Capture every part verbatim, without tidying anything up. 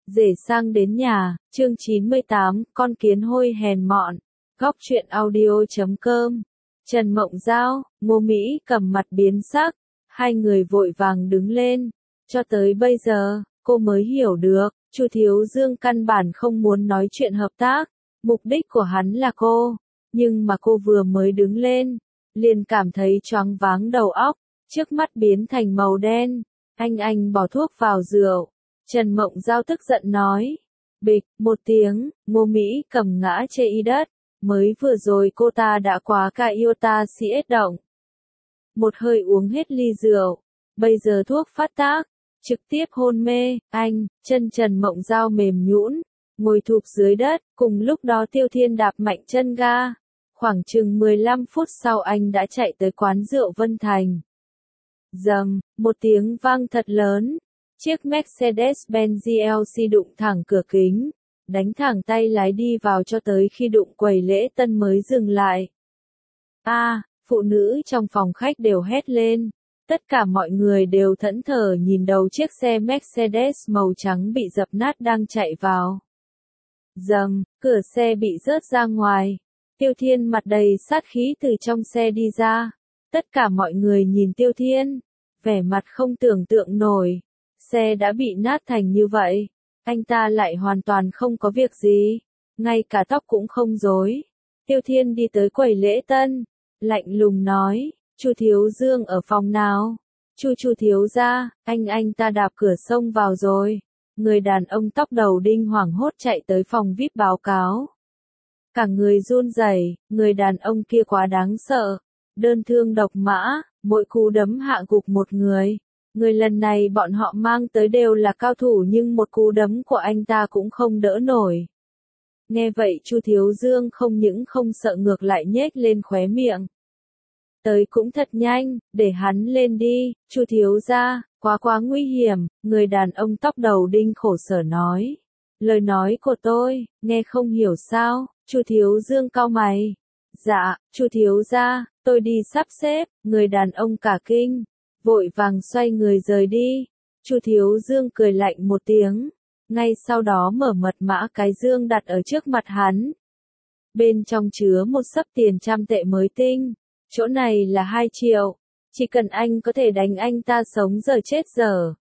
Rể sang đến nhà, chương chín mươi tám, con kiến hôi hèn mọn. Góc truyện audio chấm com. Trần Mộng Giao, Ngô Mỹ cầm mặt biến sắc, hai người vội vàng đứng lên. Cho tới bây giờ, cô mới hiểu được, Chu Thiếu Dương căn bản không muốn nói chuyện hợp tác, mục đích của hắn là cô, nhưng mà cô vừa mới đứng lên, liền cảm thấy choáng váng đầu óc, trước mắt biến thành màu đen. Anh anh bỏ thuốc vào rượu. Trần Mộng Giao tức giận nói. Bịch, một tiếng, Ngô Mỹ cầm ngã chê y đất. Mới vừa rồi cô ta đã quá cả yêu ta si ết động. Một hơi uống hết ly rượu. Bây giờ thuốc phát tác. Trực tiếp hôn mê. Anh, chân Trần Mộng Giao mềm nhũn, ngồi thụp dưới đất. Cùng lúc đó Tiêu Thiên đạp mạnh chân ga. Khoảng chừng mười lăm phút sau anh đã chạy tới quán rượu Vân Thành. Dầm, một tiếng vang thật lớn. Chiếc Mercedes-Benz giê lờ xê đụng thẳng cửa kính, đánh thẳng tay lái đi vào cho tới khi đụng quầy lễ tân mới dừng lại. A, à, phụ nữ trong phòng khách đều hét lên. Tất cả mọi người đều thẫn thờ nhìn đầu chiếc xe Mercedes màu trắng bị dập nát đang chạy vào. Dầm, cửa xe bị rớt ra ngoài. Tiêu Thiên mặt đầy sát khí từ trong xe đi ra. Tất cả mọi người nhìn Tiêu Thiên, vẻ mặt không tưởng tượng nổi. Xe đã bị nát thành như vậy, anh ta lại hoàn toàn không có việc gì, ngay cả tóc cũng không rối. Tiêu Thiên đi tới quầy lễ tân, lạnh lùng nói, Chu Thiếu Dương ở phòng nào? Chu Chu thiếu gia, anh anh ta đạp cửa xông vào rồi. Người đàn ông tóc đầu đinh hoảng hốt chạy tới phòng vi ai pi báo cáo. Cả người run rẩy, người đàn ông kia quá đáng sợ, đơn thương độc mã, mỗi cú đấm hạ gục một người. Người lần này bọn họ mang tới đều là cao thủ nhưng một cú đấm của anh ta cũng không đỡ nổi. Nghe vậy Chu Thiếu Dương không những không sợ ngược lại nhếch lên khóe miệng. Tới cũng thật nhanh, để hắn lên đi, Chu thiếu gia, quá quá nguy hiểm, người đàn ông tóc đầu đinh khổ sở nói. Lời nói của tôi, nghe không hiểu sao, Chu Thiếu Dương cau mày. Dạ, Chu thiếu gia, tôi đi sắp xếp, người đàn ông cả kinh, vội vàng xoay người rời đi. Chu Thiếu Dương cười lạnh một tiếng, ngay sau đó mở mật mã cái dương đặt ở trước mặt hắn. Bên trong chứa một xấp tiền trăm tệ mới tinh, chỗ này là hai triệu, chỉ cần anh có thể đánh anh ta sống giờ chết giờ.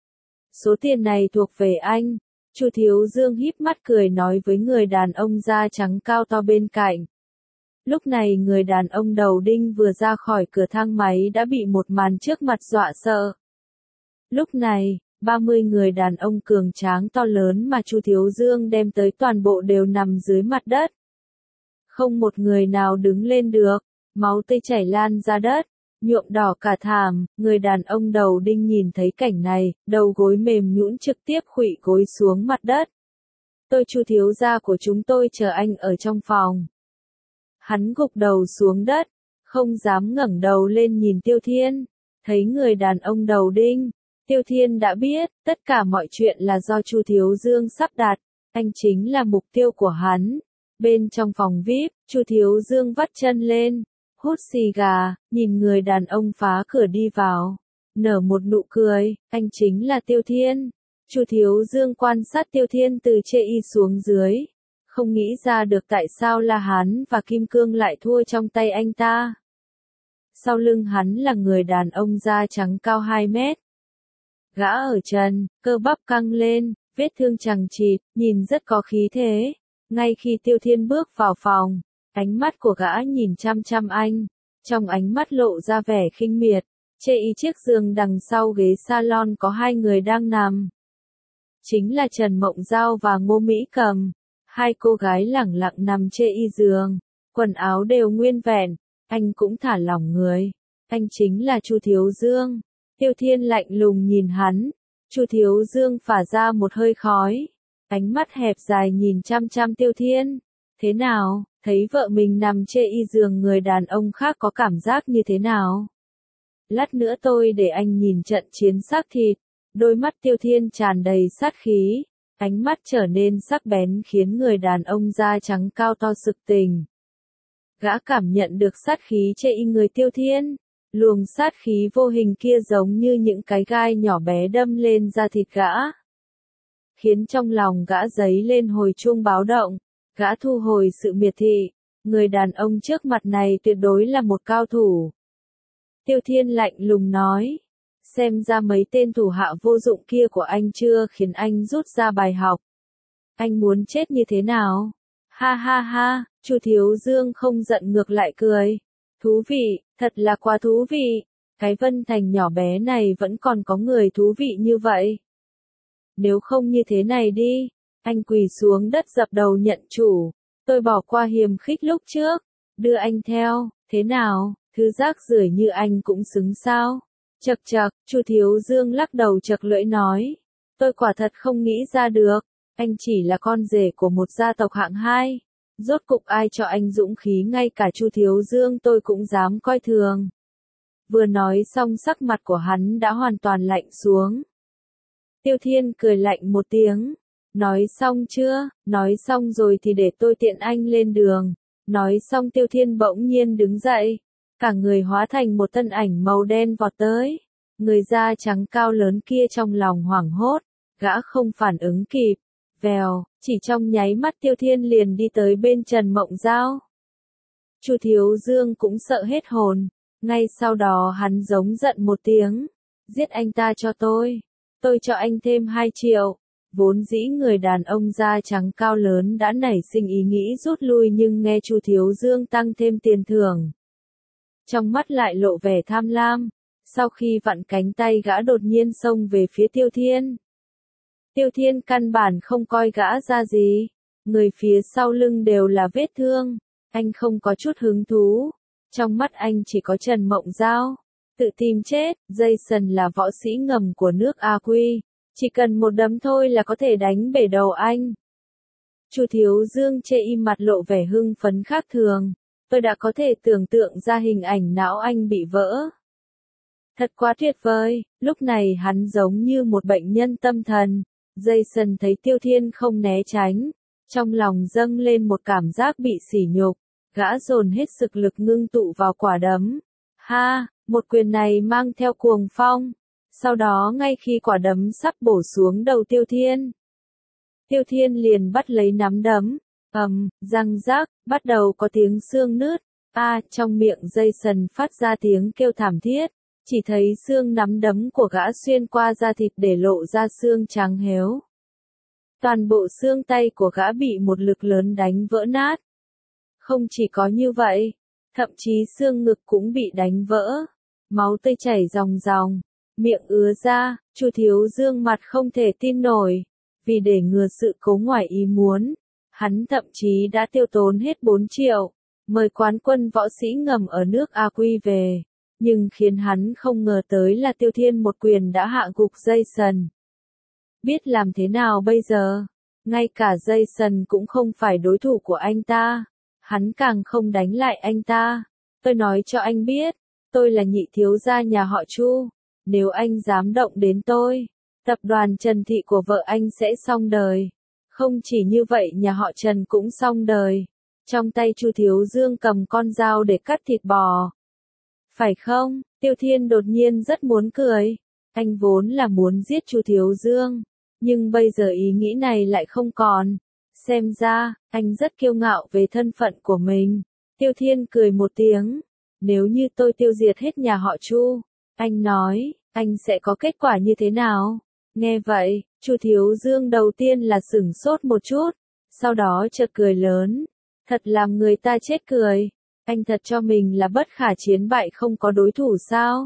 Số tiền này thuộc về anh. Chu Thiếu Dương híp mắt cười nói với người đàn ông da trắng cao to bên cạnh. Lúc này người đàn ông đầu đinh vừa ra khỏi cửa thang máy đã bị một màn trước mặt dọa sợ. Lúc này, ba mươi người đàn ông cường tráng to lớn mà Chu Thiếu Dương đem tới toàn bộ đều nằm dưới mặt đất. Không một người nào đứng lên được, máu tươi chảy lan ra đất, nhuộm đỏ cả thảm. Người đàn ông đầu đinh nhìn thấy cảnh này, đầu gối mềm nhũn trực tiếp khuỵu gối xuống mặt đất. Tôi Chu thiếu gia của chúng tôi chờ anh ở trong phòng. Hắn gục đầu xuống đất, không dám ngẩng đầu lên nhìn Tiêu Thiên. Thấy người đàn ông đầu đinh, Tiêu Thiên đã biết, tất cả mọi chuyện là do Chu Thiếu Dương sắp đặt, anh chính là mục tiêu của hắn. Bên trong phòng vi ai pi, Chu Thiếu Dương vắt chân lên, hút xì gà, nhìn người đàn ông phá cửa đi vào, nở một nụ cười, anh chính là Tiêu Thiên. Chu Thiếu Dương quan sát Tiêu Thiên từ trên y xuống dưới, không nghĩ ra được tại sao La Hán và Kim Cương lại thua trong tay anh ta. Sau lưng hắn là người đàn ông da trắng cao hai mét. Gã ở chân, cơ bắp căng lên, vết thương chằng chịt, nhìn rất có khí thế. Ngay khi Tiêu Thiên bước vào phòng, ánh mắt của gã nhìn chăm chăm anh, trong ánh mắt lộ ra vẻ khinh miệt. Trên y chiếc giường đằng sau ghế salon có hai người đang nằm. Chính là Trần Mộng Giao và Ngô Mỹ Cầm. Hai cô gái lẳng lặng nằm trên y giường, quần áo đều nguyên vẹn, anh cũng thả lỏng người. Anh chính là Chu Thiếu Dương. Tiêu Thiên lạnh lùng nhìn hắn. Chu Thiếu Dương phả ra một hơi khói, ánh mắt hẹp dài nhìn chăm chăm Tiêu Thiên. Thế nào, thấy vợ mình nằm trên y giường người đàn ông khác có cảm giác như thế nào? Lát nữa tôi để anh nhìn trận chiến xác thịt. Đôi mắt Tiêu Thiên tràn đầy sát khí, ánh mắt trở nên sắc bén khiến người đàn ông da trắng cao to sực tỉnh. Gã cảm nhận được sát khí trên y người Tiêu Thiên, luồng sát khí vô hình kia giống như những cái gai nhỏ bé đâm lên da thịt gã. khiến trong lòng gã dấy lên hồi chuông báo động. Gã thu hồi sự miệt thị, người đàn ông trước mặt này tuyệt đối là một cao thủ. Tiêu Thiên lạnh lùng nói, xem ra mấy tên thủ hạ vô dụng kia của anh chưa khiến anh rút ra bài học. Anh muốn chết như thế nào? Ha ha ha, Chu Thiếu Dương không giận ngược lại cười. Thú vị, thật là quá thú vị. Cái Vân Thành nhỏ bé này vẫn còn có người thú vị như vậy. Nếu không như thế này đi, anh quỳ xuống đất dập đầu nhận chủ. Tôi bỏ qua hiềm khích lúc trước, đưa anh theo, thế nào, thứ rác rưởi như anh cũng xứng sao? Chậc chậc, Chu Thiếu Dương lắc đầu chậc lưỡi nói, tôi quả thật không nghĩ ra được, anh chỉ là con rể của một gia tộc hạng hai, rốt cục ai cho anh dũng khí ngay cả Chu Thiếu Dương tôi cũng dám coi thường. Vừa nói xong sắc mặt của hắn đã hoàn toàn lạnh xuống. Tiêu Thiên cười lạnh một tiếng. Nói xong chưa? Nói xong rồi thì để tôi tiện anh lên đường. Nói xong Tiêu Thiên bỗng nhiên đứng dậy. Cả người hóa thành một thân ảnh màu đen vọt tới. Người da trắng cao lớn kia trong lòng hoảng hốt. Gã không phản ứng kịp. Vèo, chỉ trong nháy mắt Tiêu Thiên liền đi tới bên Trần Mộng Giao. Chu Thiếu Dương cũng sợ hết hồn. Ngay sau đó hắn giống giận một tiếng. Giết anh ta cho tôi. Tôi cho anh thêm hai triệu. Vốn dĩ người đàn ông da trắng cao lớn đã nảy sinh ý nghĩ rút lui nhưng nghe Chu Thiếu Dương tăng thêm tiền thưởng. Trong mắt lại lộ vẻ tham lam. Sau khi vặn cánh tay gã đột nhiên xông về phía Tiêu Thiên. Tiêu Thiên căn bản không coi gã ra gì. Người phía sau lưng đều là vết thương. Anh không có chút hứng thú. Trong mắt anh chỉ có Trần Mộng Giao. Tự tìm chết, Jason là võ sĩ ngầm của nước A Quy. Chỉ cần một đấm thôi là có thể đánh bể đầu anh. Chu Thiếu Dương chê im mặt lộ vẻ hưng phấn khác thường. Tôi đã có thể tưởng tượng ra hình ảnh não anh bị vỡ. Thật quá tuyệt vời, lúc này hắn giống như một bệnh nhân tâm thần. Jason thấy Tiêu Thiên không né tránh. Trong lòng dâng lên một cảm giác bị sỉ nhục. Gã dồn hết sức lực ngưng tụ vào quả đấm. Ha, một quyền này mang theo cuồng phong. Sau đó ngay khi quả đấm sắp bổ xuống đầu Tiêu Thiên. Tiêu Thiên liền bắt lấy nắm đấm. Ầm, răng rác, bắt đầu có tiếng xương nứt. A, trong miệng Jason phát ra tiếng kêu thảm thiết. Chỉ thấy xương nắm đấm của gã xuyên qua da thịt để lộ ra xương trắng héo. Toàn bộ xương tay của gã bị một lực lớn đánh vỡ nát. Không chỉ có như vậy, thậm chí xương ngực cũng bị đánh vỡ. Máu tươi chảy ròng ròng, miệng ứa ra, Chu Thiếu Dương mặt không thể tin nổi. Vì để ngừa sự cố ngoài ý muốn, hắn thậm chí đã tiêu tốn hết bốn triệu, mời quán quân võ sĩ ngầm ở nước A Quy về. Nhưng khiến hắn không ngờ tới là Tiêu Thiên một quyền đã hạ gục Jason. Biết làm thế nào bây giờ? Ngay cả Jason cũng không phải đối thủ của anh ta. Hắn càng không đánh lại anh ta. Tôi nói cho anh biết, tôi là nhị thiếu gia nhà họ Chu. Nếu anh dám động đến tôi, tập đoàn Trần Thị của vợ anh sẽ xong đời. Không chỉ như vậy nhà họ Trần cũng xong đời. Trong tay Chu Thiếu Dương cầm con dao để cắt thịt bò. Phải không? Tiêu Thiên đột nhiên rất muốn cười. Anh vốn là muốn giết Chu Thiếu Dương. Nhưng bây giờ ý nghĩ này lại không còn. Xem ra, anh rất kiêu ngạo về thân phận của mình. Tiêu Thiên cười một tiếng. Nếu như tôi tiêu diệt hết nhà họ Chu, anh nói, anh sẽ có kết quả như thế nào? Nghe vậy, Chu Thiếu Dương đầu tiên là sửng sốt một chút. Sau đó chợt cười lớn. Thật làm người ta chết cười. Anh thật cho mình là bất khả chiến bại không có đối thủ sao?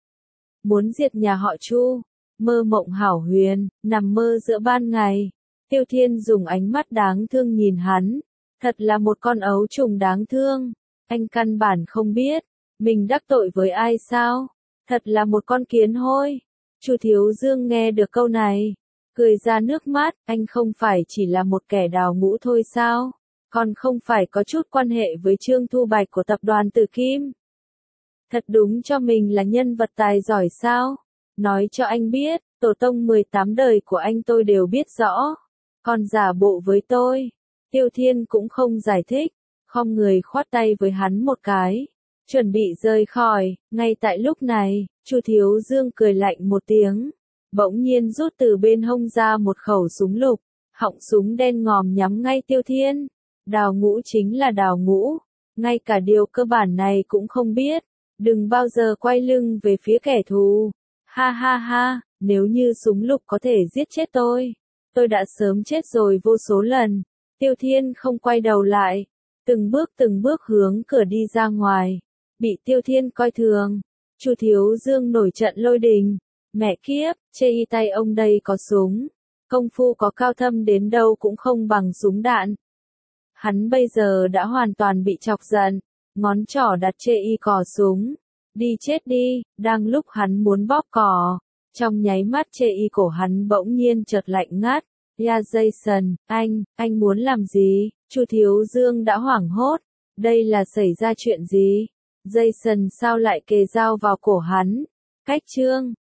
Muốn diệt nhà họ Chu, mơ mộng hảo huyền, nằm mơ giữa ban ngày. Tiêu Thiên dùng ánh mắt đáng thương nhìn hắn. Thật là một con ấu trùng đáng thương. Anh căn bản không biết, mình đắc tội với ai sao? Thật là một con kiến hôi. Chu Thiếu Dương nghe được câu này, cười ra nước mắt. Anh không phải chỉ là một kẻ đào ngũ thôi sao? Còn không phải có chút quan hệ với Trương Thu Bạch của tập đoàn Tử Kim. Thật đúng cho mình là nhân vật tài giỏi sao? Nói cho anh biết, tổ tông mười tám đời của anh tôi đều biết rõ. Còn giả bộ với tôi. Tiêu Thiên cũng không giải thích, khom người khoát tay với hắn một cái, chuẩn bị rời khỏi. Ngay tại lúc này, Chu Thiếu Dương cười lạnh một tiếng. bỗng nhiên rút từ bên hông ra một khẩu súng lục, họng súng đen ngòm nhắm ngay Tiêu Thiên. Đào Ngũ chính là Đào Ngũ, ngay cả điều cơ bản này cũng không biết, đừng bao giờ quay lưng về phía kẻ thù. Ha ha ha, nếu như súng lục có thể giết chết tôi, tôi đã sớm chết rồi vô số lần. Tiêu Thiên không quay đầu lại, từng bước từng bước hướng cửa đi ra ngoài, bị Tiêu Thiên coi thường. Chu Thiếu Dương nổi trận lôi đình, mẹ kiếp, chê y tay ông đây có súng, công phu có cao thâm đến đâu cũng không bằng súng đạn. Hắn bây giờ đã hoàn toàn bị chọc giận, ngón trỏ đặt chê y cò súng. Đi chết đi, đang lúc hắn muốn bóp cò, trong nháy mắt chê y cổ hắn bỗng nhiên chợt lạnh ngắt. Ya Jason, anh, anh muốn làm gì? Chu Thiếu Dương đã hoảng hốt, đây là xảy ra chuyện gì? Jason sao lại kề dao vào cổ hắn? Cách chương